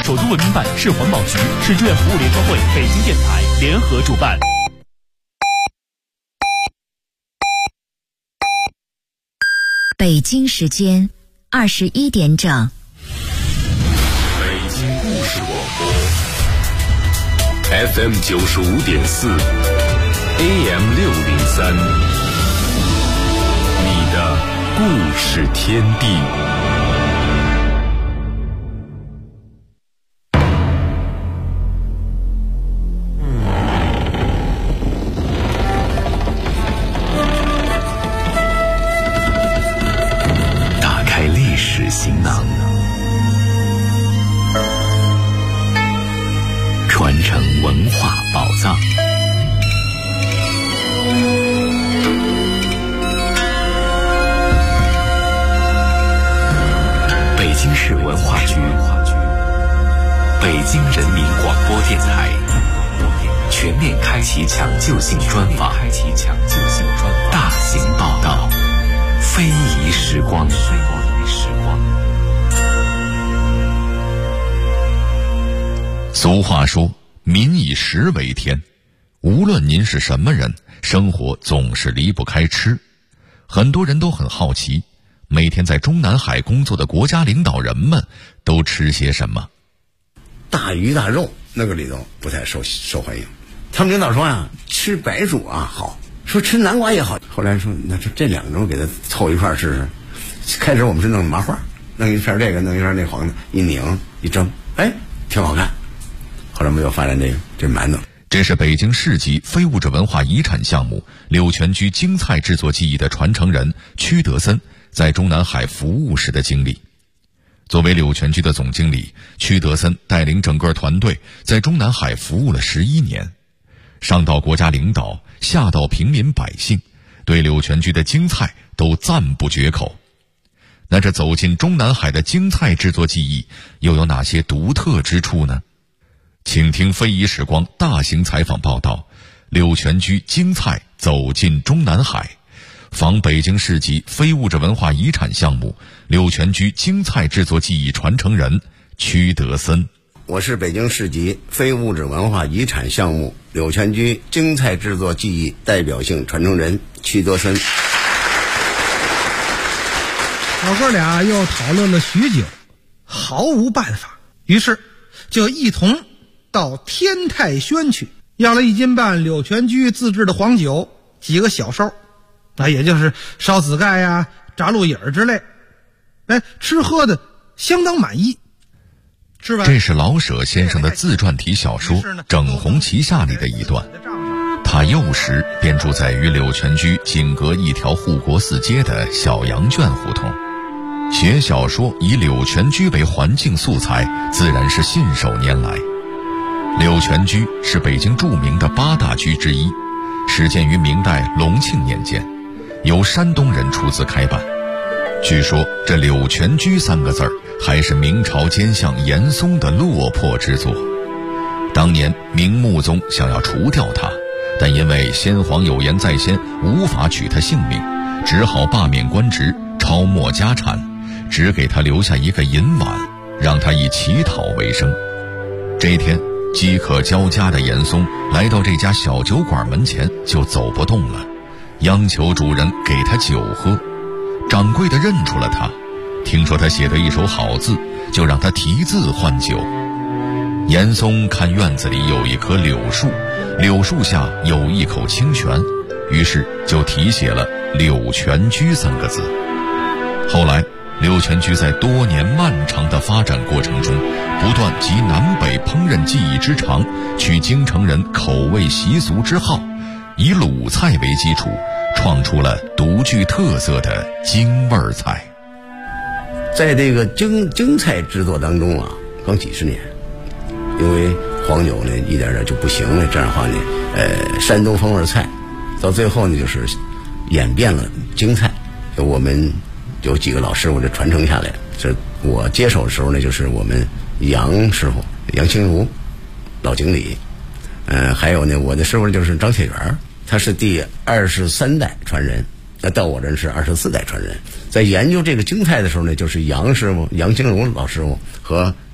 守住文明版市环保局、市志愿服务联合会、北京电台联合主办。 北京时间21点整。 北京故事广播 FM 95.4 AM 603，你的故事天地。行囊，传承文化宝藏。北京市文化局、北京人民广播电台全面开启抢救性专访，大型报道，非遗时光。俗话说，民以食为天。无论您是什么人，生活总是离不开吃。很多人都很好奇，每天在中南海工作的国家领导人们都吃些什么？ 大鱼大肉那个里头不太受欢迎。他们领导说呀，吃白薯啊好，说吃南瓜也好。后来说那这两种给它凑一块试试。开始我们是弄麻花，弄一片这个，弄一片那黄的，一拧一蒸，哎，挺好看。后来我们又发展这馒头。 这是北京市级非物质文化遗产项目柳泉居京菜制作技艺的传承人屈德森在中南海服务时的经历。作为柳泉居的总经理，屈德森带领整个团队在中南海服务了11年，上到国家领导，下到平民百姓，对柳泉居的京菜都赞不绝口。那这走进中南海的京菜制作技艺又有哪些独特之处呢？请听非遗时光大型采访报道，柳泉居京菜走进中南海，访北京市级非物质文化遗产项目柳泉居京菜制作技艺传承人屈德森。 我是北京市级非物质文化遗产项目柳泉居京菜制作技艺代表性传承人屈德森。 老哥俩又讨论了许久，毫无办法，于是就一同到天泰轩去，要了1斤半柳泉居自制的黄酒，几个小烧，那也就是烧子盖呀、炸鹿眼之类。吃喝的相当满意。吃完， 这是老舍先生的自传体小说《整红旗下》里的一段。他幼时便住在与柳泉居仅隔一条护国寺街的小羊圈胡同，写小说以柳泉居为环境素材，自然是信手拈来。柳泉居是北京著名的8大居之一，始建于明代隆庆年间，由山东人出资开办。据说这柳泉居3个字儿还是明朝奸相严嵩的落魄之作。当年明穆宗想要除掉他，但因为先皇有言在先，无法取他性命，只好罢免官职，抄没家产，只给他留下一个银碗，让他以乞讨为生。这一天，饥渴交加的严嵩来到这家小酒馆门前，就走不动了，央求主人给他酒喝。掌柜的认出了他，听说他写得一手好字，就让他题字换酒。严嵩看院子里有一棵柳树，柳树下有一口清泉，于是就题写了柳泉居3个字。后来柳泉居在多年漫长的发展过程中，不断集南北烹饪技艺之长，取京城人口味习俗之好，以鲁菜为基础，创出了独具特色的京味菜。 在这个京菜制作当中啊，刚几十年，因为黄酒呢一点点就不行了，这样的话呢，山东风味菜，到最后呢就是演变了京菜。我们有几个老师傅就传承下来，这我接手的时候呢，就是我们杨师傅杨清如老经理，还有呢我的师傅就是张铁元，他是第23代传人，那到我这是24代传人。在研究这个京菜的时候呢，就是杨师傅杨清如老师傅和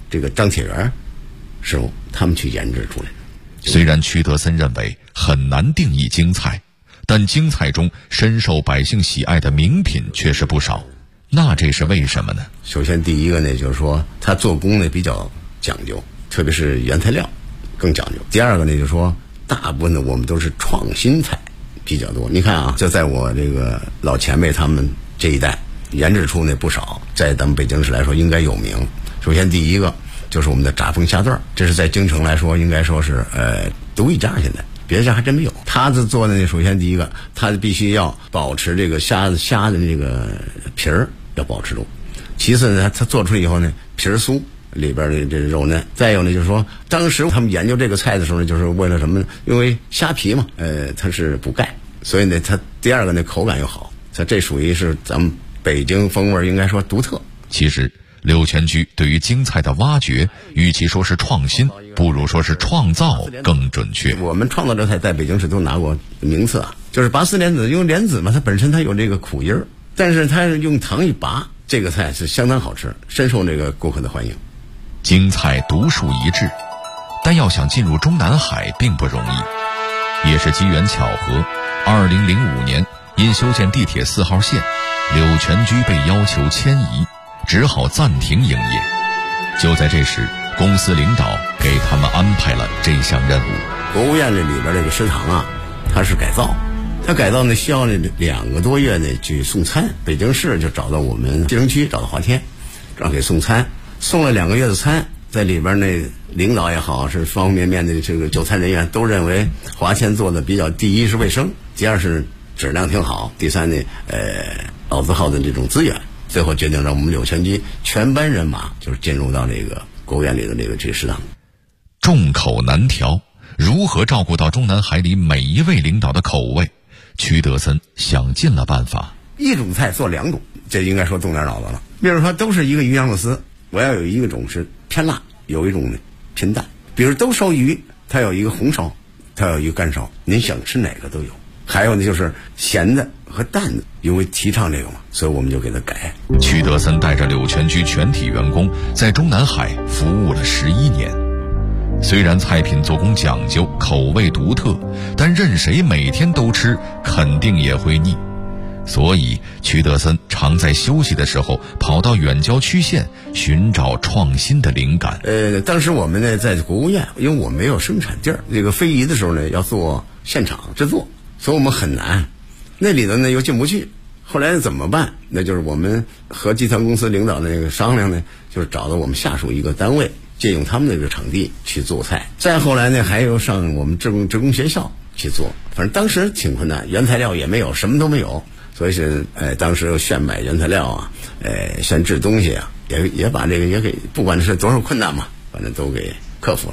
这个张铁元师傅他们去研制出来的。 虽然瞿德森认为很难定义京菜，但京菜中深受百姓喜爱的名品却是不少。那这是为什么呢？ 首先第一个呢，就是说它做工呢比较讲究，特别是原材料更讲究。第二个呢，就是说大部分的我们都是创新菜比较多。你看啊，就在我这个老前辈他们这一代研制出呢不少，在咱们北京市来说应该有名。首先第一个就是我们的炸风虾段，这是在京城来说应该说是独一家，现在别家还真没有。他做的呢，首先第一个，他必须要保持这个虾的这个皮儿要保持住。其次呢，他做出来以后呢，皮儿酥，里边的这肉嫩。再有呢，就是说当时他们研究这个菜的时候呢，就是为了什么呢？因为虾皮嘛，它是补钙，所以呢，它第二个呢口感又好。这属于是咱们北京风味，应该说独特。 其实柳泉居对于京菜的挖掘，与其说是创新，不如说是创造更准确。 我们创造这菜在北京市都拿过名次啊，就是拔丝莲子，用莲子嘛，它本身它有这个苦音儿，但是它用糖一拔，这个菜是相当好吃，深受这个顾客的欢迎。 京菜独树一帜，但要想进入中南海并不容易。也是机缘巧合，2005年因修建地铁4号线，柳泉居被要求迁移，只好暂停营业。就在这时，公司领导给他们安排了这项任务。 国务院这里边这个食堂啊，它是改造，它改造呢需要呢2个多月呢去送餐。北京市就找到我们西城区，找到华天，让给送餐，送了2个月的餐，在里边呢领导也好，是方方面面的这个就餐人员都认为华天做的比较，第一是卫生，第二是质量挺好，第三呢老字号的这种资源。最后决定让我们柳泉居全班人马就是进入到这个国务院里的这个食堂。 众口难调，如何照顾到中南海里每一位领导的口味？瞿德森想尽了办法。 一种菜做2种，这应该说动点脑子了。比如说都是一个鱼香肉丝，我要有一个种是偏辣，有一种呢偏淡。比如都烧鱼，它有一个红烧，它有一个干烧，您想吃哪个都有。还有呢就是咸的和淡的，因为提倡这个嘛，所以我们就给它改。 瞿德森带着柳泉居全体员工在中南海服务了11年。虽然菜品做工讲究，口味独特，但任谁每天都吃，肯定也会腻。所以瞿德森常在休息的时候跑到远郊区县寻找创新的灵感。 当时我们呢在国务院，因为我没有生产地儿，这个非遗的时候呢要做现场制作，所以我们很难，那里头呢又进不去。后来怎么办？那就是我们和集团公司领导那个商量呢，就是找到我们下属一个单位，借用他们那个场地去做菜。再后来呢，还有上我们职工学校去做。反正当时挺困难，原材料也没有，什么都没有，所以是当时现买原材料啊，现制东西啊，也把这个也给，不管是多少困难嘛，反正都给克服了。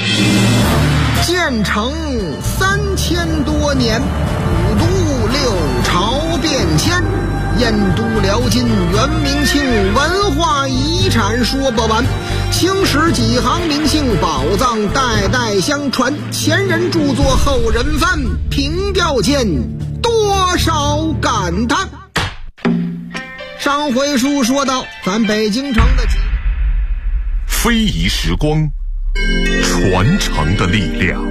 建成3000多年，五都六朝变迁，燕都辽金元明清，文化遗产说不完。青史几行名姓，宝藏代代相传，前人著作后人翻，凭吊间多少感叹。上回书说到咱北京城的非遗时光，传承的力量。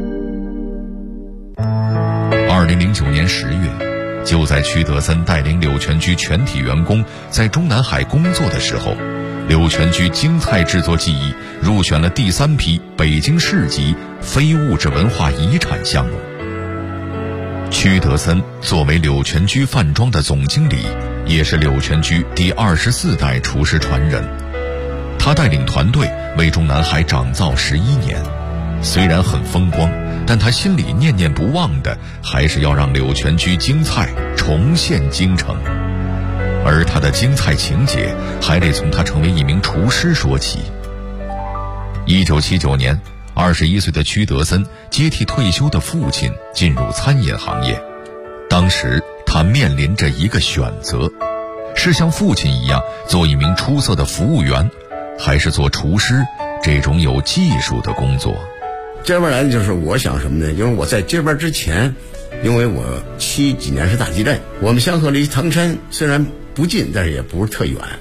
2009年10月，就在瞿德森带领柳泉居全体员工在中南海工作的时候，柳泉居京菜制作技艺入选了第3批北京市级非物质文化遗产项目。瞿德森作为柳泉居饭庄的总经理，也是柳泉居第24代厨师传人。他带领团队为中南海掌灶11年，虽然很风光，但他心里念念不忘的还是要让柳泉居京菜重现京城。而他的京菜情节还得从他成为一名厨师说起。1979年，21岁的瞿德森接替退休的父亲进入餐饮行业。当时他面临着一个选择，是像父亲一样做一名出色的服务员，还是做厨师这种有技术的工作。 这边来的就是我想什么呢？因为我在这边之前，因为我70几年是大地震，我们香河离唐山虽然不近，但是也不是特远。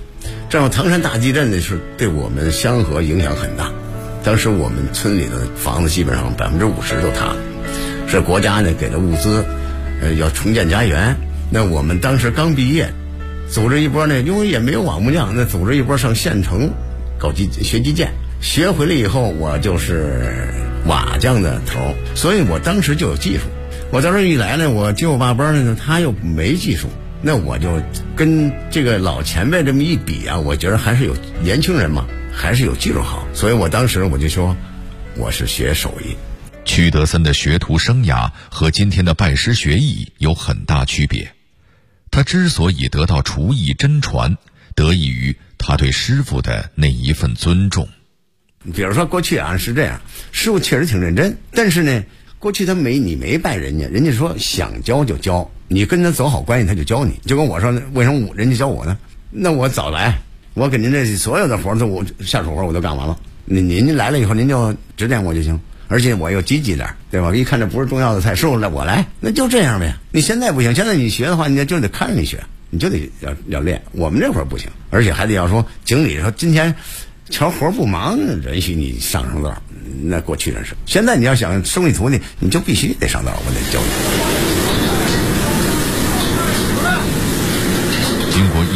正好唐山大地震呢，是对我们香河影响很大。当时我们村里的房子基本上50%都塌了，是国家呢给了物资，要重建家园。那我们当时刚毕业，组织一波呢，因为也没有瓦木匠，那组织一波上县城搞学基建。学回来以后，我就是瓦匠的头，所以我当时就有技术。我当时一来呢，我舅爸班呢，他又没技术，那我就跟这个老前辈这么一比啊，我觉得还是有年轻人嘛，还是有技术好，所以我当时我就说，我是学手艺。 屈德森的学徒生涯和今天的拜师学艺有很大区别。他之所以得到厨艺真传，得益于他对师傅的那一份尊重。 比如说过去啊是这样，师傅确实挺认真，但是呢，过去你没拜人家，人家说想教就教，你跟他走好关系他就教你。就跟我说，为什么人家教我呢？那我早来，我给您这所有的活我下手活我都干完了。您来了以后，您就指点我就行，而且我又积极点，对吧？一看这不是重要的菜，师傅来我来，那就这样呗。你现在不行，现在你学的话，你就得看着你学，你就得要练。我们这会儿不行，而且还得要说经理说今天瞧活不忙，允许你上道。那过去人是，现在你要想收你徒弟，你就必须得上道，我得教你。经过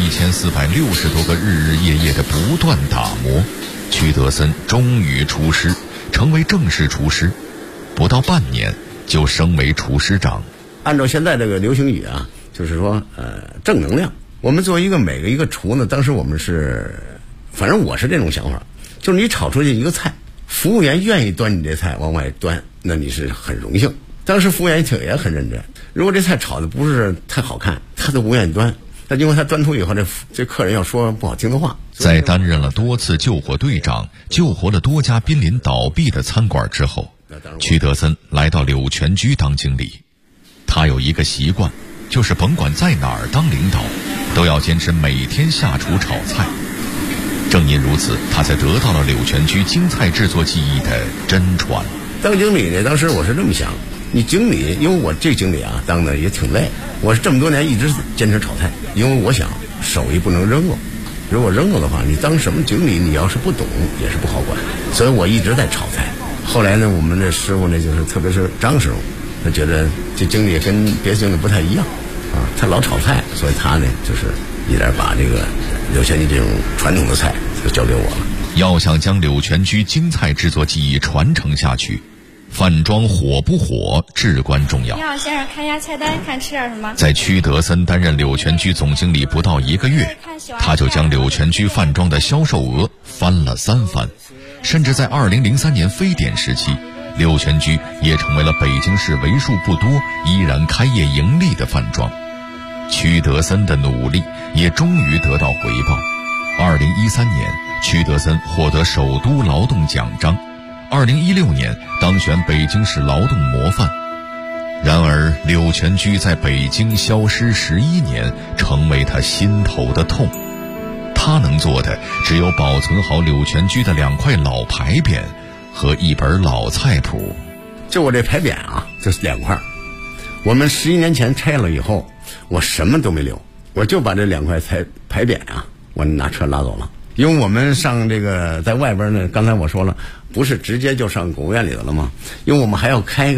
1460多个日日夜夜的不断打磨，屈德森终于出师，成为正式厨师，不到半年就升为厨师长。 按照现在这个流行语啊，就是说正能量。我们作为每个厨呢，当时我们是，反正我是这种想法，就是你炒出去一个菜，服务员愿意端你这菜往外端，那你是很荣幸。当时服务员也很认真，如果这菜炒的不是太好看，他都不愿意端。那因为他端出以后，这客人要说不好听的话。 在担任了多次救火队长，救活了多家濒临倒闭的餐馆之后，屈德森来到柳泉居当经理。他有一个习惯，就是甭管在哪儿当领导，都要坚持每天下厨炒菜。正因如此，他才得到了柳泉居京菜制作技艺的真传。 当经理呢，当时我是这么想，你经理，因为我这经理啊当的也挺累，我是这么多年一直坚持炒菜，因为我想手艺不能扔了，如果扔了的话，你当什么经理，你要是不懂也是不好管，所以我一直在炒菜。后来呢，我们的师傅呢，就是特别是张师傅，他觉得这经理跟别的经理不太一样啊，他老炒菜，所以他呢就是一点把这个柳泉居这种传统的菜就交给我了。 要想将柳泉居京菜制作技艺传承下去，饭庄火不火至关重要。 你好，先生，看一下菜单，看吃点什么。 在屈德森担任柳泉居总经理不到1个月，他就将柳泉居饭庄的销售额翻了3番，甚至在2003年非典时期，柳泉居也成为了北京市为数不多依然开业盈利的饭庄。屈德森的努力也终于得到回报。2013年，屈德森获得首都劳动奖章，2016年当选北京市劳动模范。然而柳泉居在北京消失11年，成为他心头的痛。他能做的只有保存好柳泉居的2块老牌匾和一本老菜谱。 就我这牌匾啊，就是2块。我们11年前拆了以后，我什么都没留，我就把这2块牌匾啊，我拿车拉走了。因为我们上这个在外边呢，刚才我说了，不是直接就上国务院里头了吗？因为我们还要开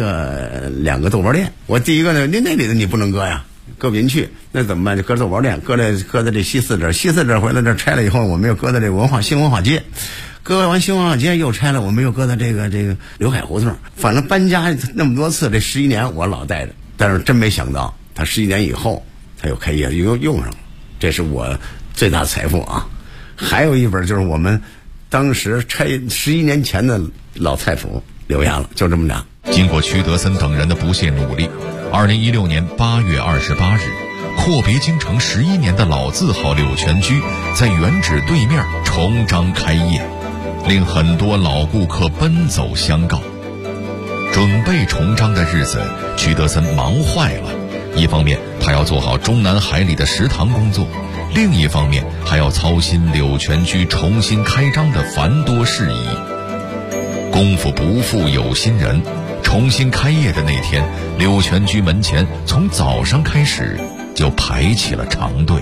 2个豆包店。我第一个呢，那里头你不能搁呀，搁不进去，那怎么办？就搁豆包店，搁在这西四这回来这拆了以后，我们又搁在这新文化街，搁完新文化街又拆了，我们又搁在这个刘海胡同。反正搬家那么多次，这11年我老带着，但是真没想到，他11年以后他又开业又用上了，这是我最大财富啊。还有一本就是我们当时拆11年前的老菜谱留下了，就这么俩。 经过屈德森等人的不懈努力，2016年8月28日，阔别京城11年的老字号柳泉居在原址对面重张开业，令很多老顾客奔走相告。准备重张的日子，屈德森忙坏了。一方面他要做好中南海里的食堂工作，另一方面还要操心柳泉居重新开张的繁多事宜。功夫不负有心人，重新开业的那天，柳泉居门前从早上开始就排起了长队。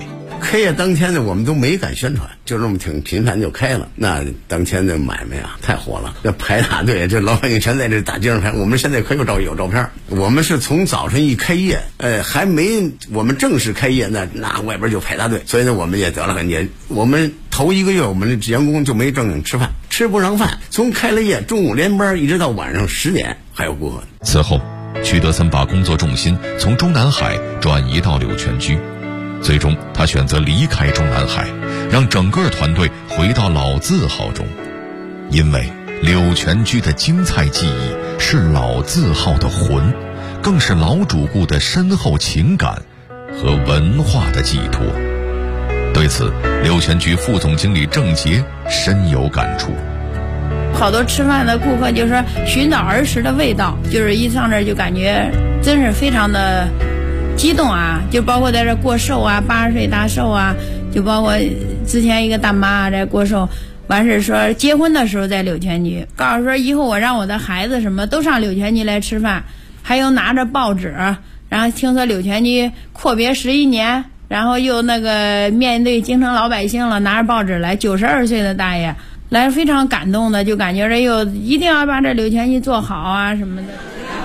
开业当天呢，我们都没敢宣传，就这么挺频繁就开了。那当天的买卖啊，太火了，那排大队，这老百姓全在这大街上排。我们现在可有照片，我们是从早晨一开业，还没我们正式开业，那外边就排大队。所以呢，我们也得了个也，我们头1个月，我们的员工就没正经吃饭，吃不上饭。从开了业，中午连班一直到晚上10点还有顾客。 此后，屈德森把工作重心从中南海转移到柳泉居。最终他选择离开中南海，让整个团队回到老字号中，因为柳泉居的京菜技艺是老字号的魂，更是老主顾的深厚情感和文化的寄托。对此，柳泉居副总经理郑杰深有感触。 好多吃饭的顾客就说寻找儿时的味道，就是一上这儿就感觉真是非常的激动啊，就包括在这过寿啊，80岁大寿啊，就包括之前一个大妈在过寿，完事说结婚的时候在柳泉居，告诉说以后我让我的孩子什么都上柳泉居来吃饭，还有拿着报纸，然后听说柳泉居阔别11年，然后又那个面对京城老百姓了，拿着报纸来，92岁的大爷来，非常感动的，就感觉这又一定要把这柳泉居做好啊什么的。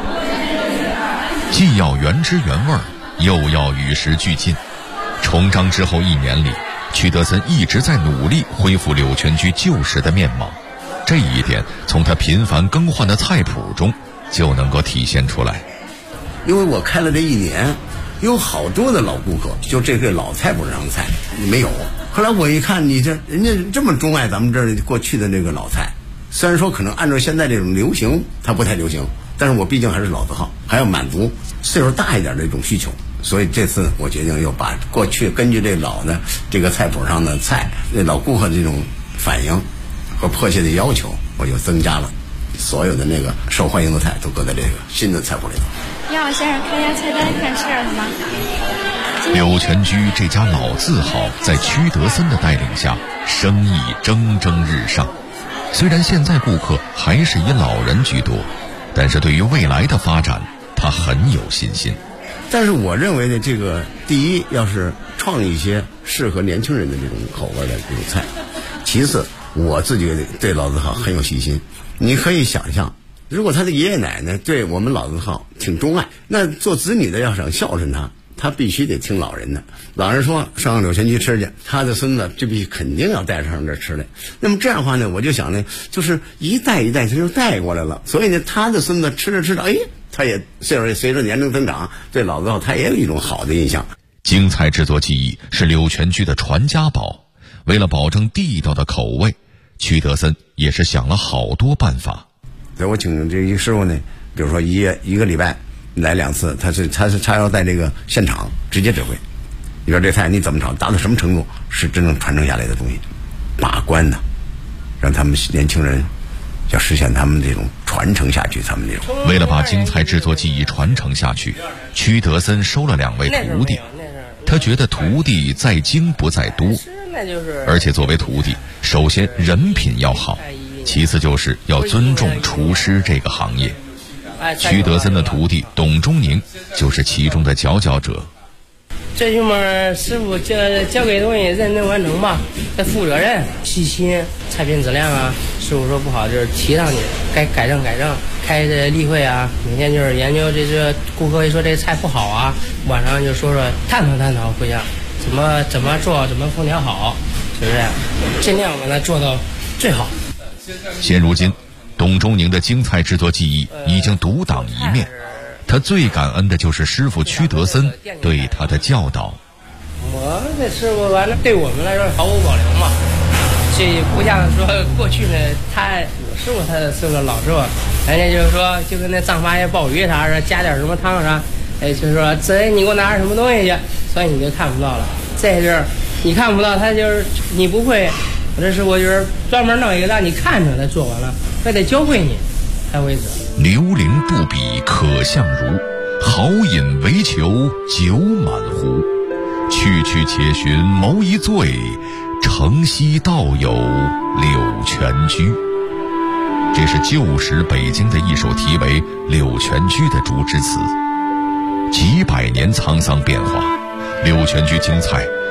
既要原汁原味，又要与时俱进。重章之后1年里，屈德森一直在努力恢复柳泉居旧时的面貌，这一点从他频繁更换的菜谱中就能够体现出来。 因为我开了这1年，有好多的老顾客，就这个老菜谱上的菜没有。后来我一看，你这人家这么钟爱咱们这儿过去的这个老菜，虽然说可能按照现在这种流行，它不太流行，但是我毕竟还是老字号，还要满足岁数大一点的一种需求。所以这次我决定又把过去根据这老的这个菜谱上的菜，那老顾客这种反应和迫切的要求，我又增加了所有的那个受欢迎的菜都搁在这个新的菜谱里头。 要先生看一下菜单，看吃点什么。 柳泉居这家老字号在屈德森的带领下，生意蒸蒸日上。虽然现在顾客还是以老人居多，但是对于未来的发展，他很有信心。 但是我认为呢，这个第一要是创一些适合年轻人的这种口味的这种菜，其次我自己对老字号很有信心。你可以想象，如果他的爷爷奶奶对我们老字号挺钟爱，那做子女的要想孝顺他必须得听老人的。老人说上柳泉居吃去，他的孙子就肯定要带上这吃来。那么这样的话呢，我就想呢，就是一代一代他就带过来了。所以呢，他的孙子吃着，他也随着年龄增长，对老字号他也有一种好的印象。 京菜制作技艺是柳泉居的传家宝，为了保证地道的口味，屈德森也是想了好多办法。 所以我请这一师傅呢，比如说一个礼拜来2次，他要在这个现场直接指挥。你说这菜你怎么炒，达到什么程度是真正传承下来的东西，把关呢，让他们年轻人要实现他们这种传承下去，他们这种。 为了把京菜制作技艺传承下去，屈德森收了2位徒弟。他觉得徒弟在精不在多，而且作为徒弟，首先人品要好，其次就是要尊重厨师这个行业。屈德森的徒弟董忠宁就是其中的佼佼者。 最起码师傅交给东西认真完成吧，得负责任、细心，菜品质量啊，师傅说不好就是提上去，该改正。开这例会啊，每天就是研究这顾客一说这菜不好啊，晚上就说探讨回家怎么做，怎么烹调好，就是这样，尽量把它做到最好。 现如今，董忠宁的京菜制作技艺已经独当一面。他最感恩的就是师傅屈德森对他的教导。 我这师傅完了，对我们来说毫无保留嘛。这不像说过去呢，我师傅他是个老师傅，人家就是说就跟那藏发爷鲍鱼啥说加点什么汤啥，就是说这你给我拿点什么东西去，所以你就看不到了。在这儿你看不到，他就是你不会，我这师傅就是专门弄一个让你看着他做完了，非得教会你才为止。 牛铃不比可相如，好饮唯求酒满壶。去且寻谋一醉，城西道有柳泉居。这是旧时北京的一首题为《柳泉居》的竹枝词。几百年沧桑变化，柳泉居京菜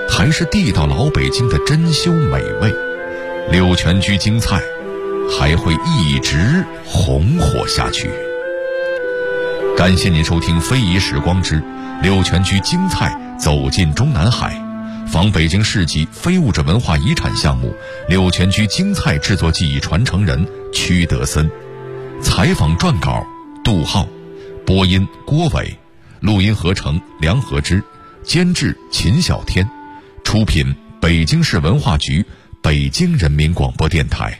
还是地道老北京的珍馐美味，柳泉居京菜还会一直红火下去。感谢您收听非遗时光之柳泉居京菜走进中南海，仿北京市级非物质文化遗产项目柳泉居京菜制作技艺传承人屈德森。采访撰稿杜浩，播音郭伟，录音合成梁和之，监制秦小天，出品北京市文化局北京人民广播电台。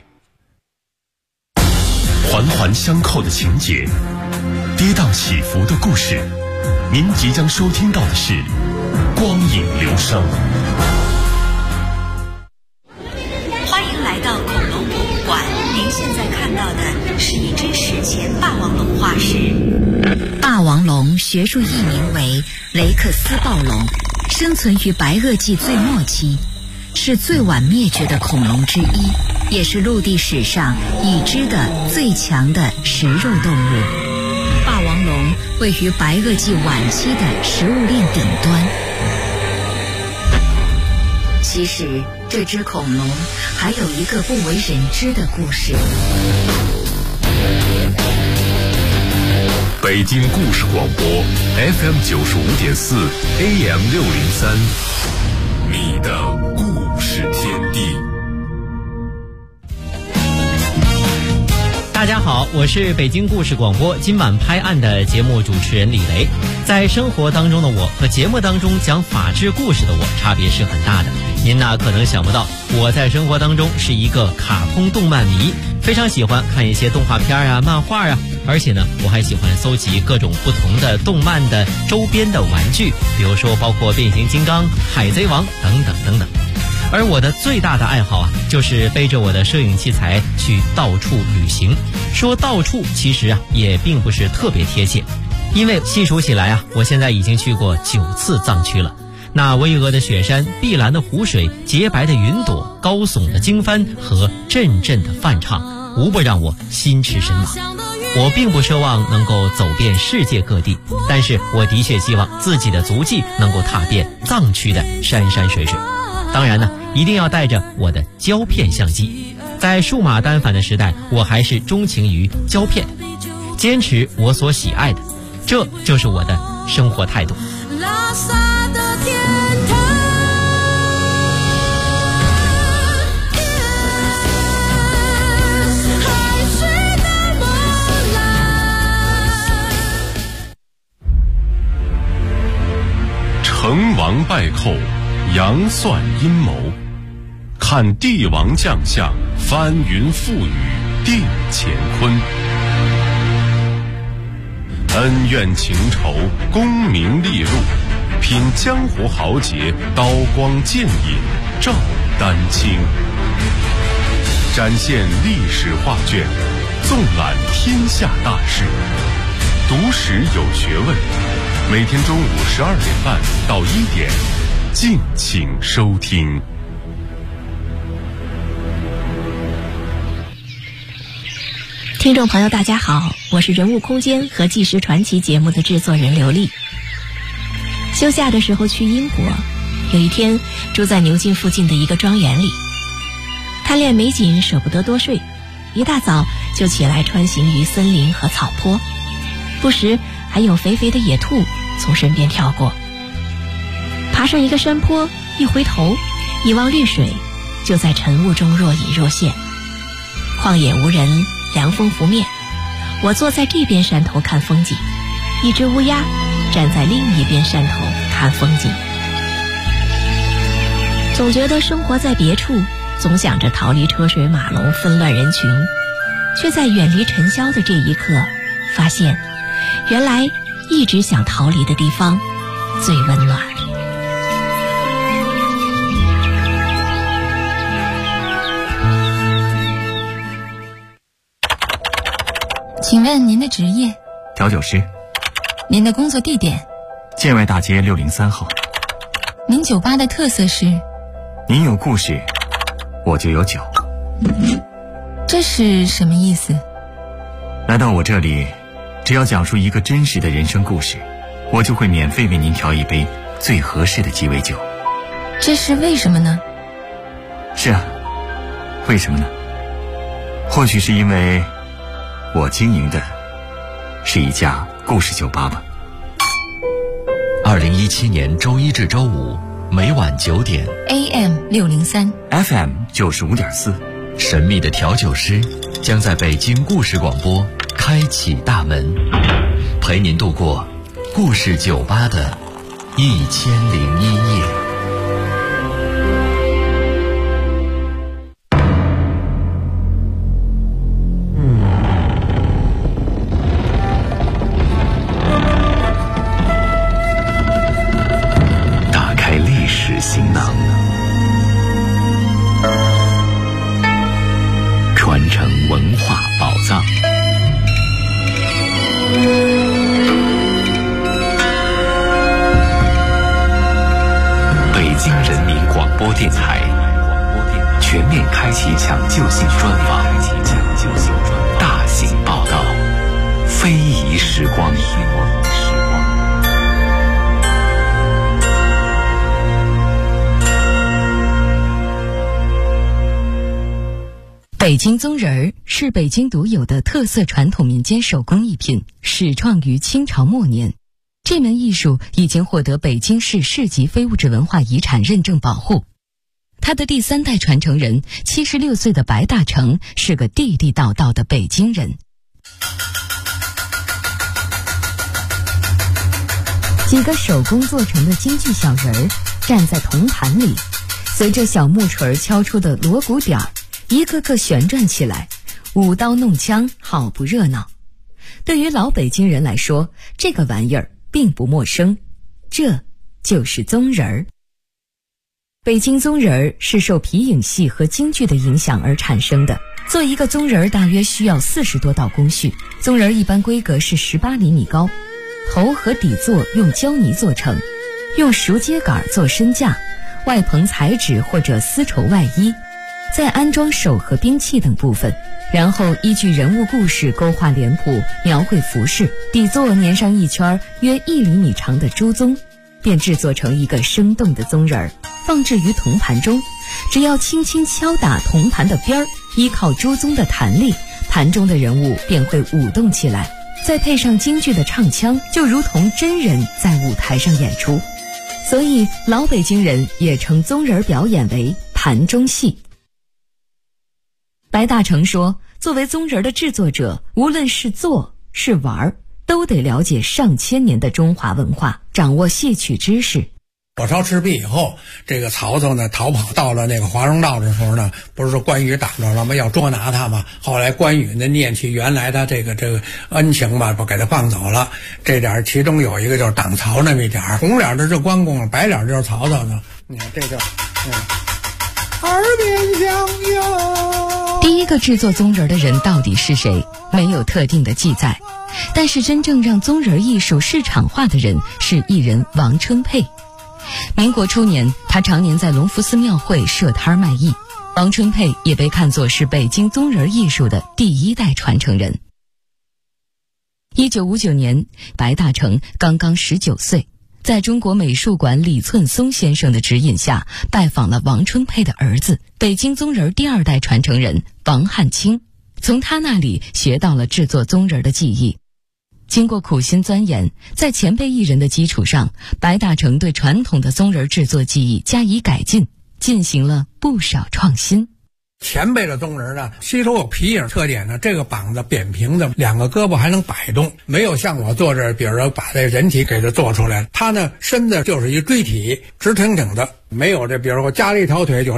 环环相扣的情节，跌宕起伏的故事，您即将收听到的是光影流声。 欢迎来到恐龙博物馆，您现在看到的是一只史前霸王龙化石。霸王龙学术译名为雷克斯暴龙，生存于白垩纪最末期，是最晚灭绝的恐龙之一，也是陆地史上已知的最强的食肉动物。霸王龙位于白垩纪晚期的食物链顶端。其实这只恐龙还有一个不为人知的故事。 北京故事广播 FM 95.4 AM 603，你的故事天地。 大家好，我是北京故事广播今晚拍案的节目主持人李雷。在生活当中的我和节目当中讲法治故事的我差别是很大的。您呢可能想不到，我在生活当中是一个卡通动漫迷，非常喜欢看一些动画片啊、漫画啊，而且呢我还喜欢搜集各种不同的动漫的周边的玩具，比如说包括变形金刚、海贼王等等等等。而我的最大的爱好啊，就是背着我的摄影器材去到处旅行。说到处其实啊也并不是特别贴切，因为细数起来啊，我现在已经去过9次藏区了。那巍峨的雪山、碧蓝的湖水、洁白的云朵、高耸的经幡和阵阵的梵唱，无不让我心驰神往。我并不奢望能够走遍世界各地，但是我的确希望自己的足迹能够踏遍藏区的山山水水。当然呢，一定要带着我的胶片相机。在数码单反的时代，我还是钟情于胶片，坚持我所喜爱的，这就是我的生活态度。拉萨的天堂，海水的波澜， 成王败寇，杨算阴谋，看帝王将相，翻云覆雨，定乾坤。恩怨情仇，功名利禄，品江湖豪杰，刀光剑影，照丹青。展现历史画卷，纵览天下大事，读史有学问。每天中午12点半到1点，敬请收听。 听众朋友大家好，我是人物空间和纪实传奇节目的制作人刘丽。休假的时候去英国，有一天住在牛津附近的一个庄园里，贪恋美景舍不得多睡，一大早就起来穿行于森林和草坡，不时还有肥肥的野兔从身边跳过。爬上一个山坡，一回头一望绿水，就在晨雾中若隐若现。旷野无人，凉风拂面，我坐在这边山头看风景，一只乌鸦站在另一边山头看风景。总觉得生活在别处，总想着逃离车水马龙纷乱人群，却在远离尘嚣的这一刻发现，原来一直想逃离的地方最温暖。 请问您的职业？ 调酒师。 您的工作地点？ 建外大街603号。 您酒吧的特色是？ 您有故事，我就有酒。 这是什么意思？ 来到我这里，只要讲述一个真实的人生故事，我就会免费为您调一杯最合适的鸡尾酒。 这是为什么呢？ 是啊，为什么呢？或许是因为我经营的是一家故事酒吧吧。 2017年周一至周五每晚9点 AM603 FM 95.4， 神秘的调酒师将在北京故事广播开启大门，陪您度过故事酒吧的1001夜。 打开历史行囊，传承文化宝藏。北京人民广播电台全面开启抢救性专访，大型报道，非遗时光。 北京宗人儿是北京独有的特色传统民间手工艺品，始创于清朝末年。这门艺术已经获得北京市市级非物质文化遗产认证保护。他的第3代传承人76岁的白大成是个地地道道的北京人。几个手工做成的京剧小人儿站在铜盘里，随着小木锤敲出的锣鼓点儿，一个个旋转起来，舞刀弄枪，好不热闹。对于老北京人来说，这个玩意儿并不陌生，这就是宗人儿。北京宗人儿是受皮影戏和京剧的影响而产生的。做一个宗人儿大约需要40多道工序。宗人儿一般规格是18厘米高，头和底座用胶泥做成，用熟秸秆做身架，外棚彩纸或者丝绸外衣，再安装手和兵器等部分，然后依据人物故事勾画脸谱，描绘服饰，底座粘上一圈约1厘米长的猪鬃，便制作成一个生动的宗人儿，放置于铜盘中。只要轻轻敲打铜盘的边儿，依靠猪鬃的弹力，盘中的人物便会舞动起来，再配上京剧的唱腔，就如同真人在舞台上演出。所以老北京人也称宗人表演为盘中戏。白大成说，作为宗人的制作者，无论是做是玩，都得了解上千年的中华文化，掌握戏曲知识。 火烧赤壁以后，这个曹操呢逃跑到了那个华容道的时候呢，不是说关羽挡着了吗？要捉拿他嘛。后来关羽呢念起原来他这个恩情吧，不给他放走了。这点其中有一个就是挡曹那么一点，红脸的是关公，白脸就是曹操呢。你看这就耳边响哟。 第一个制作宗人的人到底是谁？没有特定的记载。但是真正让宗人艺术市场化的人是艺人王春佩。民国初年，他常年在隆福寺庙会设摊卖艺。王春佩也被看作是北京宗人艺术的第1代传承人。1959年，白大成刚刚19岁，在中国美术馆李寸松先生的指引下，拜访了王春佩的儿子，北京宗人第2代传承人王汉卿，从他那里学到了制作宗人的技艺。经过苦心钻研，在前辈艺人的基础上，白大成对传统的宗人制作技艺加以改进，进行了不少创新。 前辈的宗人呢，吸收有皮影特点呢，这个膀子扁平的，2个胳膊还能摆动，没有像我做这，比如说把这人体给它做出来，他呢身子就是一锥体，直挺挺的，没有这，比如说加了一条腿就